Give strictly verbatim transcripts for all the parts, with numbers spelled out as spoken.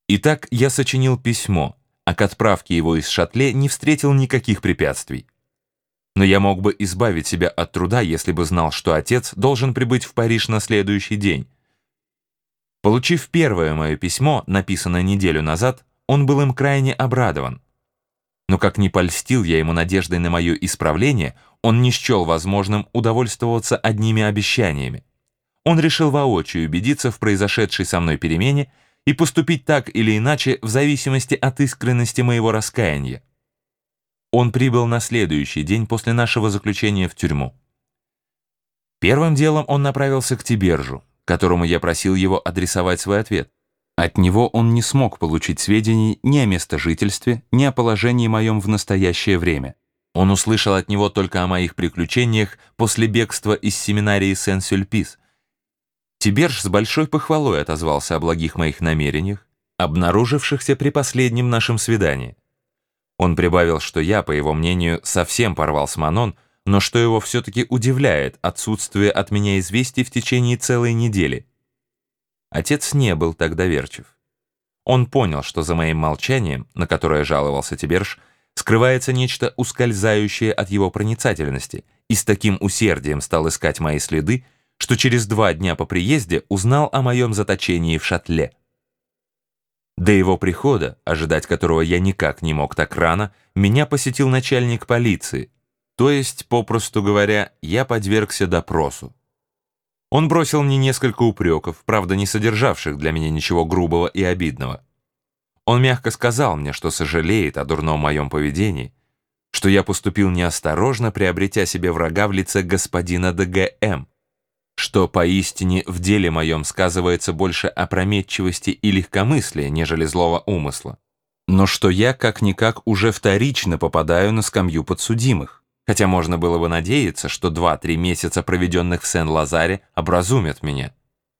Итак, я сочинил письмо, а к отправке его из Шатле не встретил никаких препятствий. Но я мог бы избавить себя от труда, если бы знал, что отец должен прибыть в Париж на следующий день. Получив первое мое письмо, написанное неделю назад, он был им крайне обрадован. Но как не польстил я ему надеждой на мое исправление, он не счел возможным удовольствоваться одними обещаниями. Он решил воочию убедиться в произошедшей со мной перемене и поступить так или иначе в зависимости от искренности моего раскаяния. Он прибыл на следующий день после нашего заключения в тюрьму. Первым делом он направился к Тибержу, которому я просил его адресовать свой ответ. От него он не смог получить сведений ни о местожительстве, ни о положении моем в настоящее время. Он услышал от него только о моих приключениях после бегства из семинарии Сен-Сюльпис. Тиберж с большой похвалой отозвался о благих моих намерениях, обнаружившихся при последнем нашем свидании. Он прибавил, что я, по его мнению, совсем порвал с Манон, но что его все-таки удивляет отсутствие от меня известий в течение целой недели. Отец не был так доверчив. Он понял, что за моим молчанием, на которое жаловался Тиберж, скрывается нечто ускользающее от его проницательности, и с таким усердием стал искать мои следы, что через два дня по приезде узнал о моем заточении в Шатле. До его прихода, ожидать которого я никак не мог так рано, меня посетил начальник полиции, то есть, попросту говоря, я подвергся допросу. Он бросил мне несколько упреков, правда, не содержавших для меня ничего грубого и обидного. Он мягко сказал мне, что сожалеет о дурном моем поведении, что я поступил неосторожно, приобретя себе врага в лице господина Д Г М, что поистине в деле моем сказывается больше опрометчивости и легкомыслия, нежели злого умысла, но что я как-никак уже вторично попадаю на скамью подсудимых, хотя можно было бы надеяться, что два-три месяца, проведенных в Сен-Лазаре, образумят меня.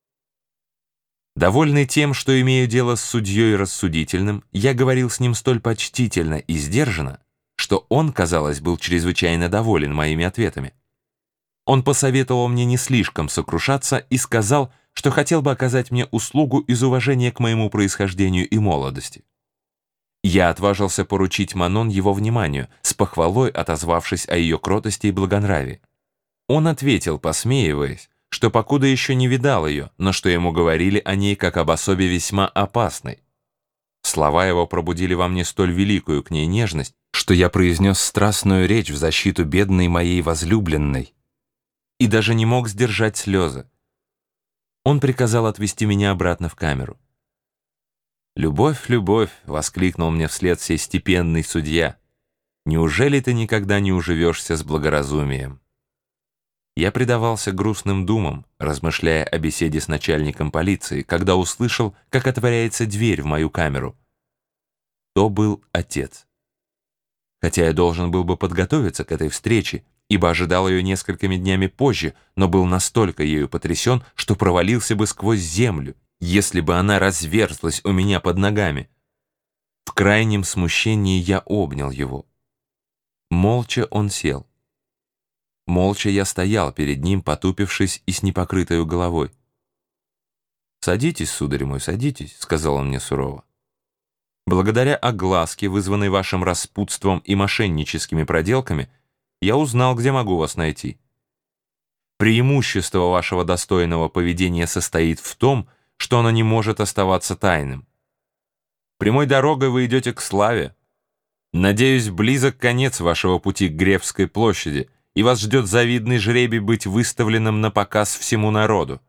Довольный тем, что имею дело с судьей рассудительным, я говорил с ним столь почтительно и сдержанно, что он, казалось, был чрезвычайно доволен моими ответами. Он посоветовал мне не слишком сокрушаться и сказал, что хотел бы оказать мне услугу из уважения к моему происхождению и молодости. Я отважился поручить Манон его вниманию, с похвалой отозвавшись о ее кротости и благонравии. Он ответил, посмеиваясь, что покуда еще не видал ее, но что ему говорили о ней как об особе весьма опасной. Слова его пробудили во мне столь великую к ней нежность, что я произнес страстную речь в защиту бедной моей возлюбленной и даже не мог сдержать слезы. Он приказал отвезти меня обратно в камеру. «Любовь, любовь!» — воскликнул мне вслед сей степенный судья. «Неужели ты никогда не уживешься с благоразумием?» Я предавался грустным думам, размышляя о беседе с начальником полиции, когда услышал, как отворяется дверь в мою камеру. То был отец. Хотя я должен был бы подготовиться к этой встрече, ибо ожидал ее несколькими днями позже, но был настолько ею потрясен, что провалился бы сквозь землю, если бы она разверзлась у меня под ногами. В крайнем смущении я обнял его. Молча он сел. Молча я стоял перед ним, потупившись и с непокрытой головой. «Садитесь, сударь мой, садитесь», — сказал он мне сурово. «Благодаря огласке, вызванной вашим распутством и мошенническими проделками, я узнал, где могу вас найти. Преимущество вашего достойного поведения состоит в том, что оно не может оставаться тайным. Прямой дорогой вы идете к славе. Надеюсь, близок конец вашего пути к Гревской площади, и вас ждет завидный жребий быть выставленным на показ всему народу».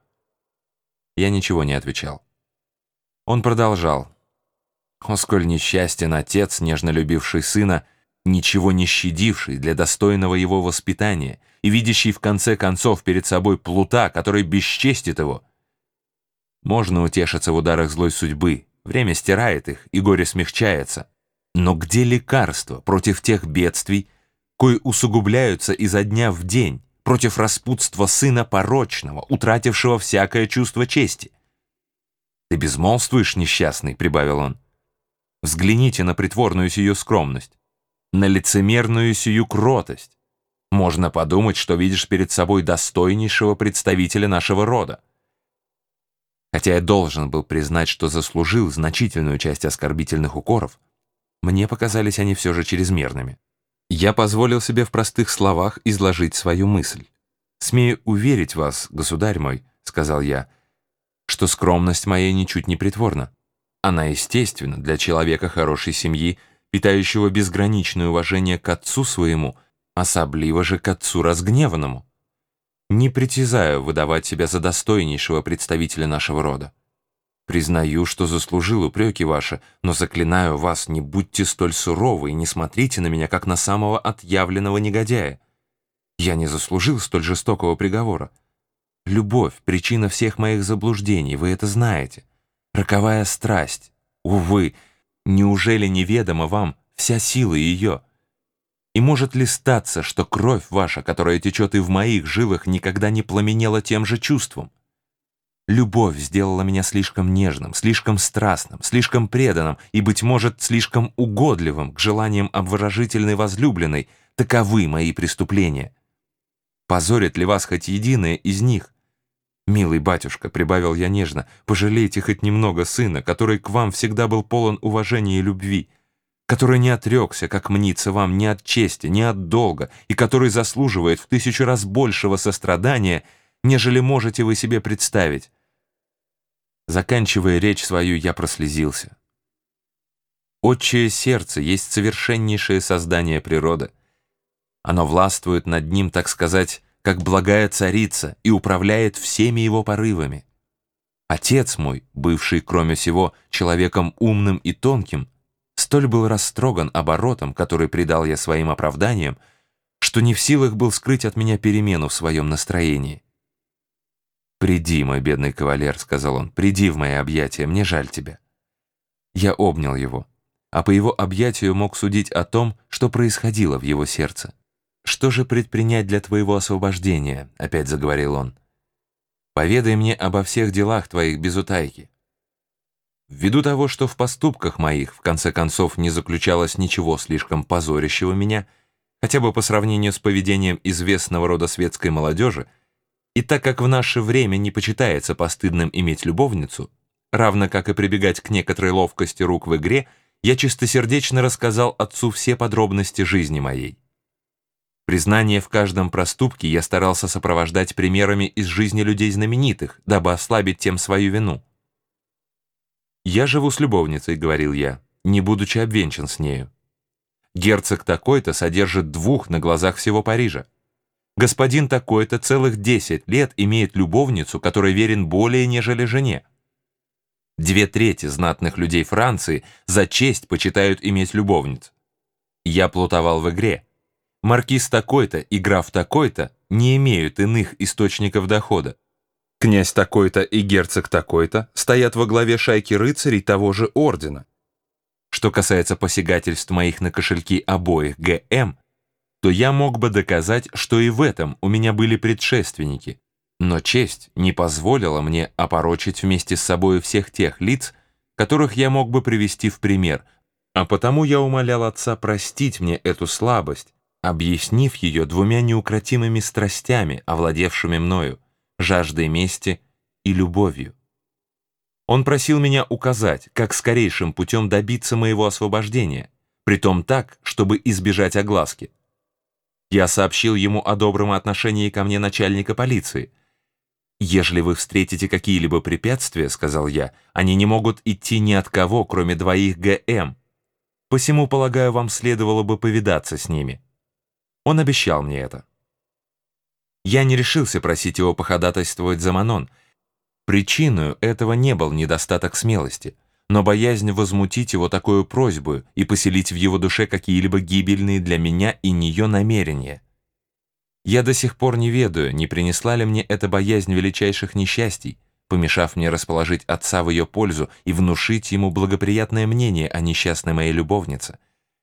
Я ничего не отвечал. Он продолжал. «О, сколь несчастен отец, нежно любивший сына, ничего не щадивший для достойного его воспитания и видящий в конце концов перед собой плута, который бесчестит его. Можно утешиться в ударах злой судьбы, время стирает их, и горе смягчается. Но где лекарство против тех бедствий, кои усугубляются изо дня в день, против распутства сына порочного, утратившего всякое чувство чести? «Ты безмолвствуешь, несчастный», — прибавил он. «Взгляните на притворную сию скромность, на лицемерную сию кротость. Можно подумать, что видишь перед собой достойнейшего представителя нашего рода. Хотя я должен был признать, что заслужил значительную часть оскорбительных укоров, мне показались они все же чрезмерными. Я позволил себе в простых словах изложить свою мысль. «Смею уверить вас, государь мой, — сказал я, — что скромность моя ничуть не притворна. Она естественна для человека хорошей семьи, питающего безграничное уважение к отцу своему, особливо же к отцу разгневанному. Не притязаю выдавать себя за достойнейшего представителя нашего рода. Признаю, что заслужил упреки ваши, но заклинаю вас, не будьте столь суровы и не смотрите на меня, как на самого отъявленного негодяя. Я не заслужил столь жестокого приговора. Любовь — причина всех моих заблуждений, вы это знаете. Роковая страсть. Увы, неужели неведома вам вся сила ее? И может ли статься, что кровь ваша, которая течет и в моих жилах, никогда не пламенела тем же чувством? Любовь сделала меня слишком нежным, слишком страстным, слишком преданным и, быть может, слишком угодливым к желаниям обворожительной возлюбленной. Таковы мои преступления. Позорит ли вас хоть единое из них? Милый батюшка, — прибавил я нежно, — пожалейте хоть немного сына, который к вам всегда был полон уважения и любви, который не отрекся, как мнится вам, ни от чести, ни от долга, и который заслуживает в тысячу раз большего сострадания, нежели можете вы себе представить. Заканчивая речь свою, я прослезился. Отчее сердце есть совершеннейшее создание природы. Оно властвует над ним, так сказать, как благая царица, и управляет всеми его порывами. Отец мой, бывший, кроме всего, человеком умным и тонким, столь был растроган оборотом, который придал я своим оправданиям, что не в силах был скрыть от меня перемену в своем настроении. «Приди, мой бедный кавалер», — сказал он, — «приди в мои объятия, мне жаль тебя». Я обнял его, а по его объятию мог судить о том, что происходило в его сердце. «Что же предпринять для твоего освобождения?» — опять заговорил он. «Поведай мне обо всех делах твоих без утайки. Ввиду того, что в поступках моих, в конце концов, не заключалось ничего слишком позорящего меня, хотя бы по сравнению с поведением известного рода светской молодежи, и так как в наше время не почитается постыдным иметь любовницу, равно как и прибегать к некоторой ловкости рук в игре, я чистосердечно рассказал отцу все подробности жизни моей. Признание в каждом проступке я старался сопровождать примерами из жизни людей знаменитых, дабы ослабить тем свою вину. «Я живу с любовницей», — говорил я, не будучи обвенчан с нею. «Герцог такой-то содержит двух на глазах всего Парижа. Господин такой-то целых десять лет имеет любовницу, которой верен более, нежели жене. Две трети знатных людей Франции за честь почитают иметь любовниц. Я плутовал в игре. Маркиз такой-то и граф такой-то не имеют иных источников дохода. Князь такой-то и герцог такой-то стоят во главе шайки рыцарей того же ордена. Что касается посягательств моих на кошельки обоих ГМ, то я мог бы доказать, что и в этом у меня были предшественники, но честь не позволила мне опорочить вместе с собой всех тех лиц, которых я мог бы привести в пример, а потому я умолял отца простить мне эту слабость, объяснив ее двумя неукротимыми страстями, овладевшими мною, жаждой мести и любовью. Он просил меня указать, как скорейшим путем добиться моего освобождения, притом так, чтобы избежать огласки. Я сообщил ему о добром отношении ко мне начальника полиции. «Ежели вы встретите какие-либо препятствия, — сказал я, — они не могут идти ни от кого, кроме двоих ГМ. Посему, полагаю, вам следовало бы повидаться с ними». Он обещал мне это. Я не решился просить его походатайствовать за Манон. Причиной этого не был недостаток смелости, но боязнь возмутить его такую просьбу и поселить в его душе какие-либо гибельные для меня и нее намерения. Я до сих пор не ведаю, не принесла ли мне эта боязнь величайших несчастий, помешав мне расположить отца в ее пользу и внушить ему благоприятное мнение о несчастной моей любовнице.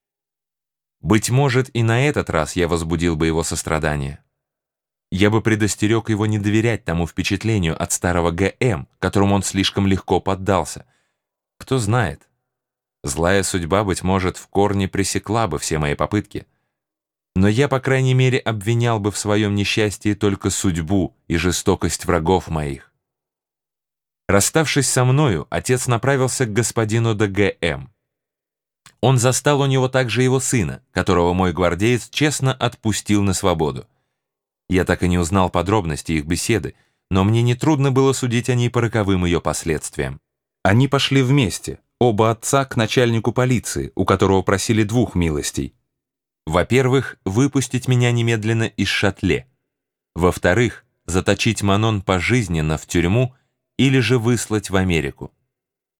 Быть может, и на этот раз я возбудил бы его сострадание. Я бы предостерег его не доверять тому впечатлению от старого ГМ, которому он слишком легко поддался. Кто знает, злая судьба, быть может, в корне пресекла бы все мои попытки. Но я, по крайней мере, обвинял бы в своем несчастье только судьбу и жестокость врагов моих. Расставшись со мною, отец направился к господину де Г М. Он застал у него также его сына, которого мой гвардеец честно отпустил на свободу. Я так и не узнал подробностей их беседы, но мне нетрудно было судить о ней по роковым ее последствиям. Они пошли вместе, оба отца, к начальнику полиции, у которого просили двух милостей. Во-первых, выпустить меня немедленно из Шатле. Во-вторых, заточить Манон пожизненно в тюрьму или же выслать в Америку.